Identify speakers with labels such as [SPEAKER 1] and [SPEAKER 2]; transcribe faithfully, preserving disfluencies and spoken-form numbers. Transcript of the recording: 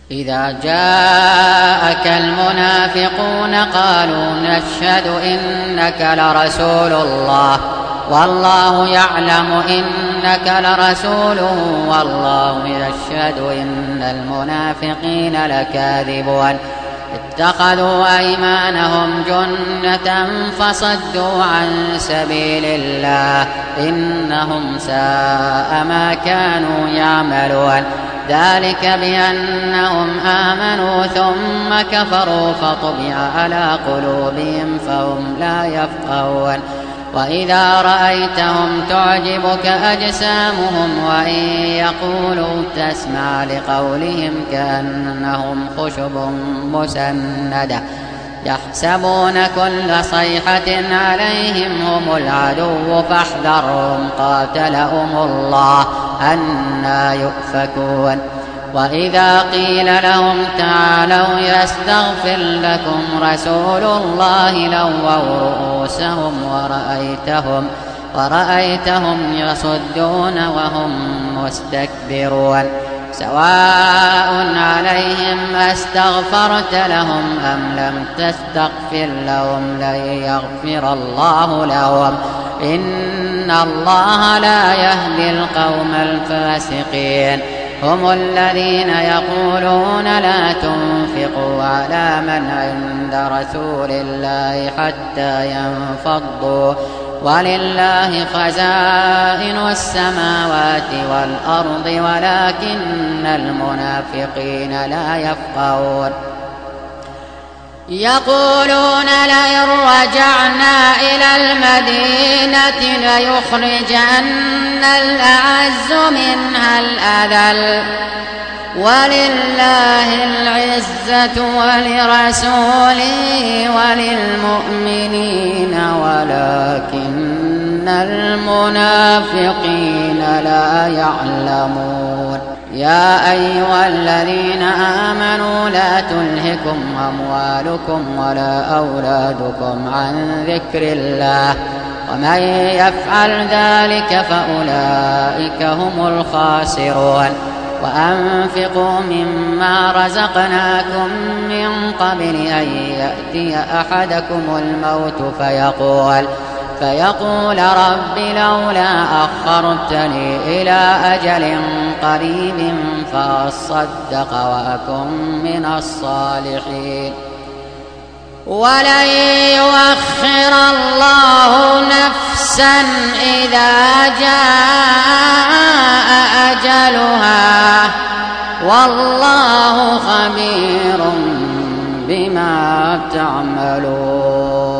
[SPEAKER 1] إذا جاءك المنافقون قالوا نشهد إنك لرسول الله والله يعلم إنك لرسوله والله يشهد إن المنافقين لكاذبون اتخذوا أيمانهم جنة فصدوا عن سبيل الله إنهم ساء ما كانوا يعملون ذلك بأنهم آمنوا ثم كفروا فطبع على قلوبهم فهم لا يفقهون وإذا رأيتهم تعجبك أجسامهم وإن يقولوا تسمع لقولهم كأنهم خشب مسندة يحسبون كل صيحة عليهم هم العدو فاحذرهم قاتلهم الله أنى يؤفكون وإذا قيل لهم تعالوا يستغفر لكم رسول الله لووا رؤوسهم ورأيتهم, ورأيتهم يصدون وهم مستكبرون سواء عليهم أستغفرت لهم أم لم تستغفر لهم لن يغفر الله لهم إن الله لا يهدي القوم الفاسقين هم الذين يقولون لا تنفقوا على من عند رسول الله حتى ينفضوا ولله خزائن السماوات والأرض ولكن المنافقين لا يفقهون يقولون لئن رجعنا إلى المدينة ليخرجن الأعز منها الأذل ولله العزة ولرسوله وللمؤمنين ولكن المنافقين لا يعلمون يا أيها الذين آمنوا لا تلهكم أموالكم ولا أولادكم عن ذكر الله ومن يفعل ذلك فأولئك هم الخاسرون وأنفقوا مما رزقناكم من قبل أن يأتي أحدكم الموت فيقول فيقول رب لولا أخرتني إلى أجل قريب فأصدق وأكن من الصالحين ولن يؤخر الله نفسا إذا جاء أجلها والله خبير بما تعملون.